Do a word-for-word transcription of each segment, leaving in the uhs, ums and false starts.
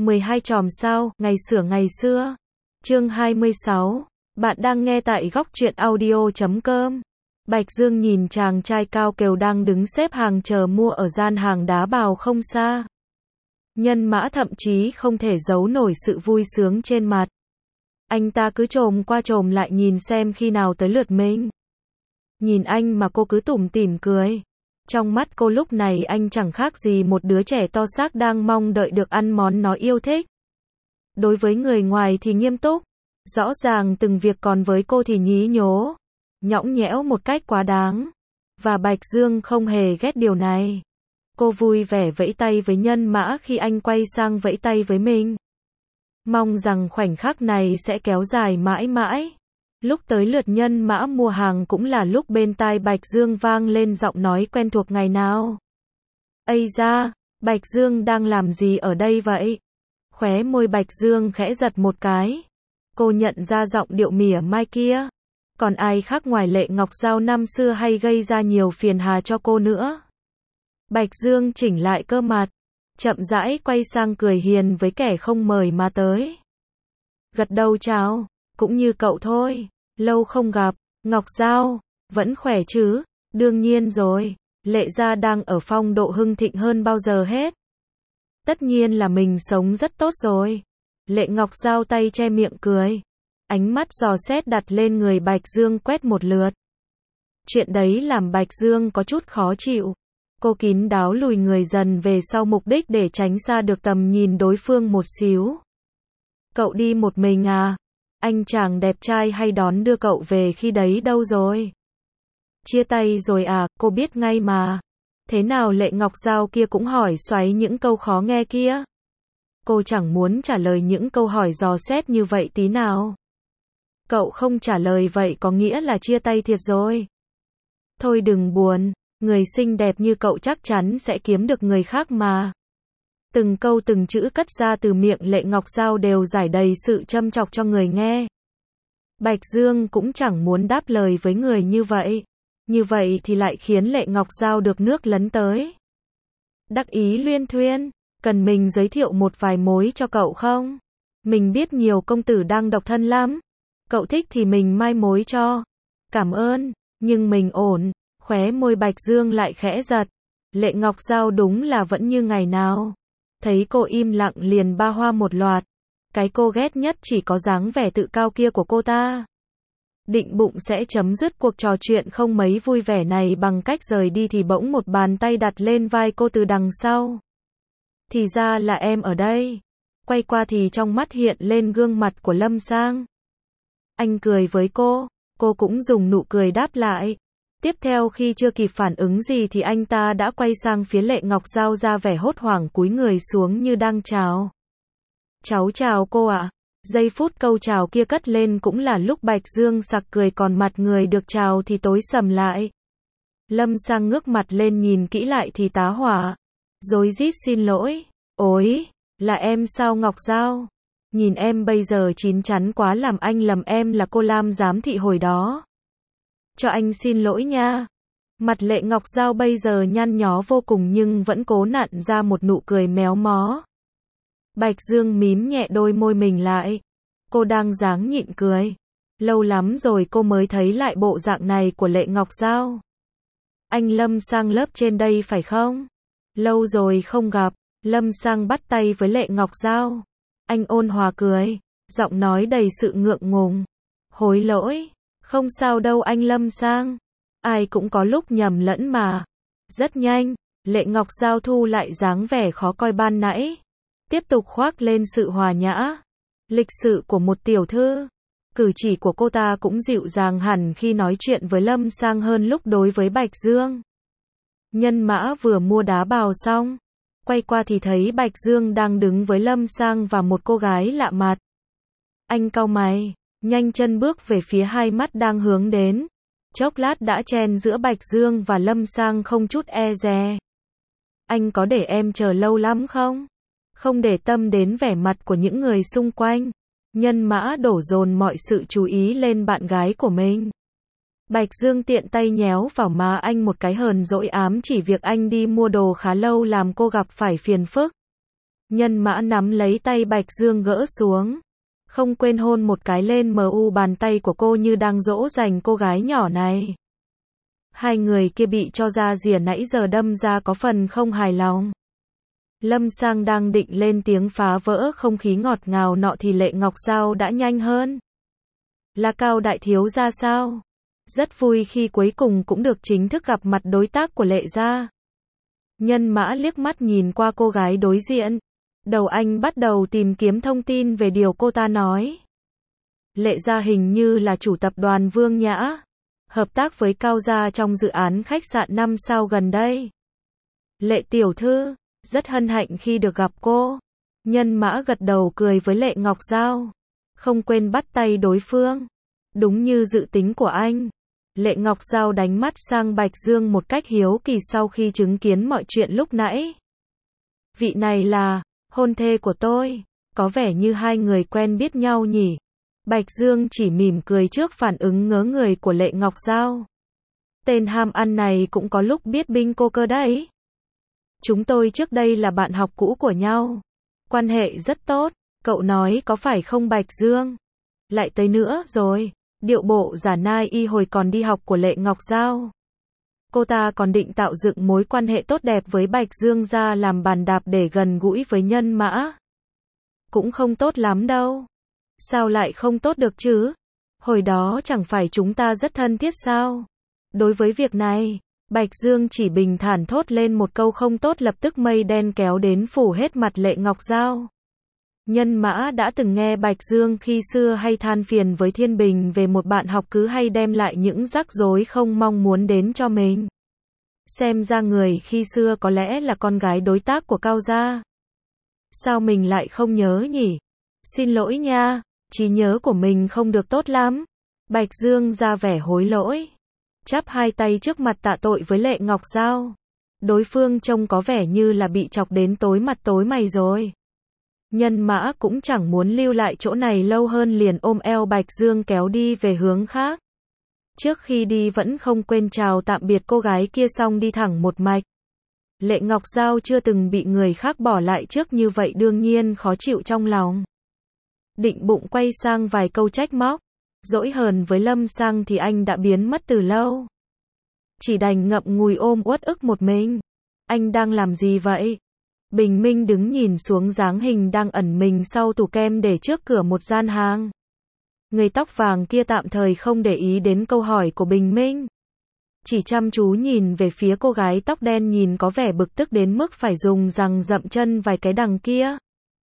mười hai chòm sao, ngày xửa ngày xưa. Chương hai mươi sáu. Bạn đang nghe tại góc truyện audio chấm com. Bạch Dương nhìn chàng trai cao kèo đang đứng xếp hàng chờ mua ở gian hàng đá bào không xa. Nhân Mã thậm chí không thể giấu nổi sự vui sướng trên mặt. Anh ta cứ trồm qua trồm lại nhìn xem khi nào tới lượt mình. Nhìn anh mà cô cứ tủm tỉm cười. Trong mắt cô lúc này anh chẳng khác gì một đứa trẻ to xác đang mong đợi được ăn món nó yêu thích. Đối với người ngoài thì nghiêm túc, rõ ràng từng việc, còn với cô thì nhí nhố, nhõng nhẽo một cách quá đáng. Và Bạch Dương không hề ghét điều này. Cô vui vẻ vẫy tay với Nhân Mã khi anh quay sang vẫy tay với mình. Mong rằng khoảnh khắc này sẽ kéo dài mãi mãi. Lúc tới lượt Nhân Mã mua hàng cũng là lúc bên tai Bạch Dương vang lên giọng nói quen thuộc ngày nào. Ây da, Bạch Dương đang làm gì ở đây vậy? Khóe môi Bạch Dương khẽ giật một cái. Cô nhận ra giọng điệu mỉa mai kia. Còn ai khác ngoài Lệ Ngọc Giao năm xưa hay gây ra nhiều phiền hà cho cô nữa. Bạch Dương chỉnh lại cơ mặt, chậm rãi quay sang cười hiền với kẻ không mời mà tới. Gật đầu chào, cũng như cậu thôi, lâu không gặp. Ngọc Giao, vẫn khỏe chứ? Đương nhiên rồi, Lệ gia đang ở phong độ hưng thịnh hơn bao giờ hết. Tất nhiên là mình sống rất tốt rồi. Lệ Ngọc Giao tay che miệng cười, ánh mắt dò xét đặt lên người Bạch Dương quét một lượt. Chuyện đấy làm Bạch Dương có chút khó chịu. Cô kín đáo lùi người dần về sau, mục đích để tránh xa được tầm nhìn đối phương một xíu. Cậu đi một mình à? Anh chàng đẹp trai hay đón đưa cậu về khi đấy đâu rồi? Chia tay rồi à? Cô biết ngay mà. Thế nào Lệ Ngọc Giao kia cũng hỏi xoáy những câu khó nghe kia. Cô chẳng muốn trả lời những câu hỏi dò xét như vậy tí nào. Cậu không trả lời vậy có nghĩa là chia tay thiệt rồi. Thôi đừng buồn, người xinh đẹp như cậu chắc chắn sẽ kiếm được người khác mà. Từng câu từng chữ cất ra từ miệng Lệ Ngọc Giao đều giải đầy sự châm chọc cho người nghe. Bạch Dương cũng chẳng muốn đáp lời với người như vậy. Như vậy thì lại khiến Lệ Ngọc Giao được nước lấn tới. Đắc ý luyên thuyên, cần mình giới thiệu một vài mối cho cậu không? Mình biết nhiều công tử đang độc thân lắm. Cậu thích thì mình mai mối cho. Cảm ơn, nhưng mình ổn. Khóe môi Bạch Dương lại khẽ giật. Lệ Ngọc Giao đúng là vẫn như ngày nào. Thấy cô im lặng liền ba hoa một loạt. Cái cô ghét nhất chỉ có dáng vẻ tự cao kia của cô ta. Định bụng sẽ chấm dứt cuộc trò chuyện không mấy vui vẻ này bằng cách rời đi thì bỗng một bàn tay đặt lên vai cô từ đằng sau. Thì ra là em ở đây. Quay qua thì trong mắt hiện lên gương mặt của Lâm Sang. Anh cười với cô, cô cũng dùng nụ cười đáp lại. Tiếp theo khi chưa kịp phản ứng gì thì anh ta đã quay sang phía Lệ Ngọc Giao ra vẻ hốt hoảng cúi người xuống như đang chào. Cháu chào cô ạ. Giây phút câu chào kia cất lên cũng là lúc Bạch Dương sặc cười, còn mặt người được chào thì tối sầm lại. Lâm Sang ngước mặt lên nhìn kỹ lại thì tá hỏa. Rối rít xin lỗi. Ôi, là em sao Ngọc Giao? Nhìn em bây giờ chín chắn quá làm anh lầm em là cô Lam giám thị hồi đó. Cho anh xin lỗi nha. Mặt Lệ Ngọc Giao bây giờ nhăn nhó vô cùng nhưng vẫn cố nặn ra một nụ cười méo mó. Bạch Dương mím nhẹ đôi môi mình lại. Cô đang dáng nhịn cười. Lâu lắm rồi cô mới thấy lại bộ dạng này của Lệ Ngọc Giao. Anh Lâm Sang lớp trên đây phải không? Lâu rồi không gặp. Lâm Sang bắt tay với Lệ Ngọc Giao. Anh ôn hòa cười, giọng nói đầy sự ngượng ngùng. Hối lỗi, không sao đâu anh Lâm Sang. Ai cũng có lúc nhầm lẫn mà. Rất nhanh, Lệ Ngọc Giao thu lại dáng vẻ khó coi ban nãy. Tiếp tục khoác lên sự hòa nhã, lịch sự của một tiểu thư. Cử chỉ của cô ta cũng dịu dàng hẳn khi nói chuyện với Lâm Sang hơn lúc đối với Bạch Dương. Nhân Mã vừa mua đá bào xong. Quay qua thì thấy Bạch Dương đang đứng với Lâm Sang và một cô gái lạ mặt. Anh cau mày, nhanh chân bước về phía hai mắt đang hướng đến. Chốc lát đã chen giữa Bạch Dương và Lâm Sang không chút e dè. Anh có để em chờ lâu lắm không? Không để tâm đến vẻ mặt của những người xung quanh. Nhân Mã đổ dồn mọi sự chú ý lên bạn gái của mình. Bạch Dương tiện tay nhéo vào má anh một cái hờn dỗi, ám chỉ việc anh đi mua đồ khá lâu làm cô gặp phải phiền phức. Nhân Mã nắm lấy tay Bạch Dương gỡ xuống. Không quên hôn một cái lên mu bàn tay của cô như đang dỗ dành cô gái nhỏ này. Hai người kia bị cho ra rìa nãy giờ đâm ra có phần không hài lòng. Lâm Sang đang định lên tiếng phá vỡ không khí ngọt ngào nọ thì Lệ Ngọc Giao đã nhanh hơn. Là Cao đại thiếu gia sao? Rất vui khi cuối cùng cũng được chính thức gặp mặt đối tác của Lệ gia. Nhân Mã liếc mắt nhìn qua cô gái đối diện. Đầu anh bắt đầu tìm kiếm thông tin về điều cô ta nói. Lệ gia hình như là chủ tập đoàn Vương Nhã. Hợp tác với Cao gia trong dự án khách sạn năm sao gần đây. Lệ tiểu thư, rất hân hạnh khi được gặp cô. Nhân Mã gật đầu cười với Lệ Ngọc Giao. Không quên bắt tay đối phương. Đúng như dự tính của anh. Lệ Ngọc Giao đánh mắt sang Bạch Dương một cách hiếu kỳ sau khi chứng kiến mọi chuyện lúc nãy. Vị này là hôn thê của tôi. Có vẻ như hai người quen biết nhau nhỉ. Bạch Dương chỉ mỉm cười trước phản ứng ngớ người của Lệ Ngọc Giao. Tên ham ăn này cũng có lúc biết binh cô cơ đấy. Chúng tôi trước đây là bạn học cũ của nhau. Quan hệ rất tốt. Cậu nói có phải không Bạch Dương? Lại tới nữa rồi. Điệu bộ giả nai y hồi còn đi học của Lệ Ngọc Giao. Cô ta còn định tạo dựng mối quan hệ tốt đẹp với Bạch Dương ra làm bàn đạp để gần gũi với Nhân Mã. Cũng không tốt lắm đâu. Sao lại không tốt được chứ? Hồi đó chẳng phải chúng ta rất thân thiết sao? Đối với việc này, Bạch Dương chỉ bình thản thốt lên một câu không tốt, lập tức mây đen kéo đến phủ hết mặt Lệ Ngọc Giao. Nhân Mã đã từng nghe Bạch Dương khi xưa hay than phiền với Thiên Bình về một bạn học cứ hay đem lại những rắc rối không mong muốn đến cho mình. Xem ra người khi xưa có lẽ là con gái đối tác của Cao gia. Sao mình lại không nhớ nhỉ? Xin lỗi nha, trí nhớ của mình không được tốt lắm. Bạch Dương ra vẻ hối lỗi. Chắp hai tay trước mặt tạ tội với Lệ Ngọc Giao. Đối phương trông có vẻ như là bị chọc đến tối mặt tối mày rồi. Nhân Mã cũng chẳng muốn lưu lại chỗ này lâu hơn, liền ôm eo Bạch Dương kéo đi về hướng khác. Trước khi đi vẫn không quên chào tạm biệt cô gái kia xong đi thẳng một mạch. Lệ Ngọc Giao chưa từng bị người khác bỏ lại trước như vậy đương nhiên khó chịu trong lòng. Định bụng quay sang vài câu trách móc, dỗi hờn với Lâm Sang thì anh đã biến mất từ lâu. Chỉ đành ngậm ngùi ôm uất ức một mình. Anh đang làm gì vậy? Bình Minh đứng nhìn xuống dáng hình đang ẩn mình sau tủ kem để trước cửa một gian hàng. Người tóc vàng kia tạm thời không để ý đến câu hỏi của Bình Minh. Chỉ chăm chú nhìn về phía cô gái tóc đen nhìn có vẻ bực tức đến mức phải dùng giằng dậm chân vài cái đằng kia.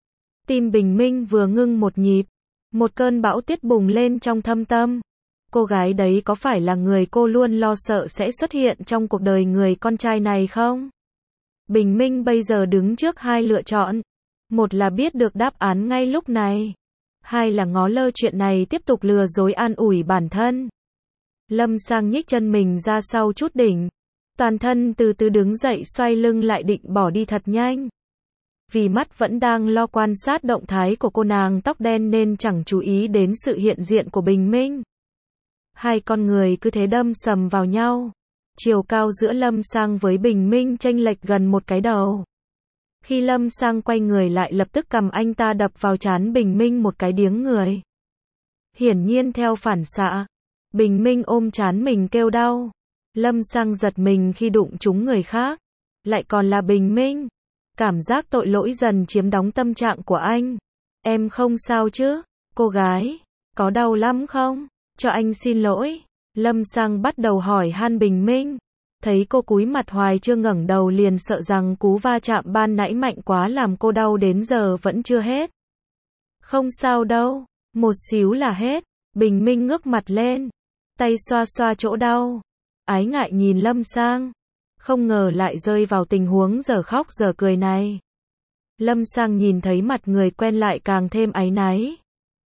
Tim Bình Minh vừa ngưng một nhịp. Một cơn bão tuyết bùng lên trong thâm tâm. Cô gái đấy có phải là người cô luôn lo sợ sẽ xuất hiện trong cuộc đời người con trai này không? Bình Minh bây giờ đứng trước hai lựa chọn. Một là biết được đáp án ngay lúc này. Hai là ngó lơ chuyện này tiếp tục lừa dối an ủi bản thân. Lâm Sang nhích chân mình ra sau chút đỉnh. Toàn thân từ từ đứng dậy xoay lưng lại định bỏ đi thật nhanh. Vì mắt vẫn đang lo quan sát động thái của cô nàng tóc đen nên chẳng chú ý đến sự hiện diện của Bình Minh. Hai con người cứ thế đâm sầm vào nhau. Chiều cao giữa Lâm Sang với Bình Minh chênh lệch gần một cái đầu. Khi Lâm Sang quay người lại lập tức cầm anh ta đập vào trán Bình Minh một cái điếng người. Hiển nhiên theo phản xạ, Bình Minh ôm trán mình kêu đau. Lâm Sang giật mình khi đụng trúng người khác. Lại còn là Bình Minh. Cảm giác tội lỗi dần chiếm đóng tâm trạng của anh. Em không sao chứ? Cô gái, có đau lắm không? Cho anh xin lỗi. Lâm Sang bắt đầu hỏi han Bình Minh. Thấy cô cúi mặt hoài chưa ngẩng đầu liền sợ rằng cú va chạm ban nãy mạnh quá làm cô đau đến giờ vẫn chưa hết. Không sao đâu, một xíu là hết. Bình Minh ngước mặt lên, tay xoa xoa chỗ đau. Ái ngại nhìn Lâm Sang. Không ngờ lại rơi vào tình huống giờ khóc giờ cười này. Lâm Sang nhìn thấy mặt người quen lại càng thêm áy náy.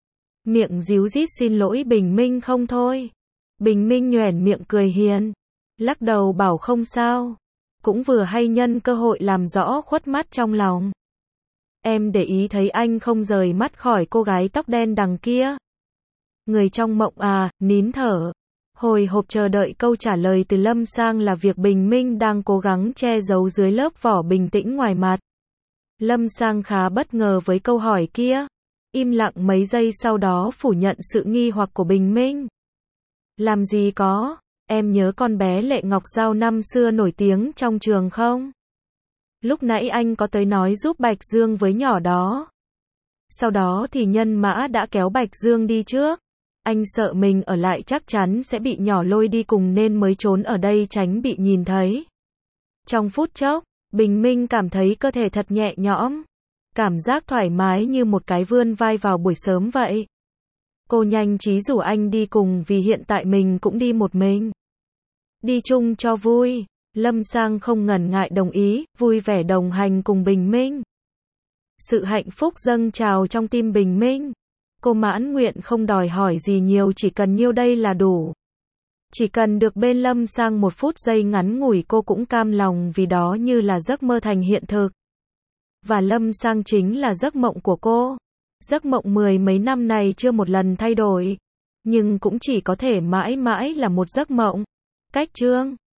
Miệng díu dít xin lỗi Bình Minh không thôi. Bình Minh nhoẻn miệng cười hiền. Lắc đầu bảo không sao. Cũng vừa hay nhân cơ hội làm rõ khuất mắt trong lòng. Em để ý thấy anh không rời mắt khỏi cô gái tóc đen đằng kia. Người trong mộng à, nín thở. Hồi hộp chờ đợi câu trả lời từ Lâm Sang là việc Bình Minh đang cố gắng che giấu dưới lớp vỏ bình tĩnh ngoài mặt. Lâm Sang khá bất ngờ với câu hỏi kia. Im lặng mấy giây sau đó phủ nhận sự nghi hoặc của Bình Minh. Làm gì có, em nhớ con bé Lệ Ngọc Giao năm xưa nổi tiếng trong trường không? Lúc nãy anh có tới nói giúp Bạch Dương với nhỏ đó. Sau đó thì Nhân Mã đã kéo Bạch Dương đi trước. Anh sợ mình ở lại chắc chắn sẽ bị nhỏ lôi đi cùng nên mới trốn ở đây tránh bị nhìn thấy. Trong phút chốc, Bình Minh cảm thấy cơ thể thật nhẹ nhõm. Cảm giác thoải mái như một cái vươn vai vào buổi sớm vậy. Cô nhanh trí rủ anh đi cùng vì hiện tại mình cũng đi một mình. Đi chung cho vui. Lâm Sang không ngần ngại đồng ý, vui vẻ đồng hành cùng Bình Minh. Sự hạnh phúc dâng trào trong tim Bình Minh. Cô mãn nguyện không đòi hỏi gì nhiều, chỉ cần nhiêu đây là đủ. Chỉ cần được bên Lâm Sang một phút giây ngắn ngủi cô cũng cam lòng vì đó như là giấc mơ thành hiện thực. Và Lâm Sang chính là giấc mộng của cô. Giấc mộng mười mấy năm này chưa một lần thay đổi. Nhưng cũng chỉ có thể mãi mãi là một giấc mộng. Cách chương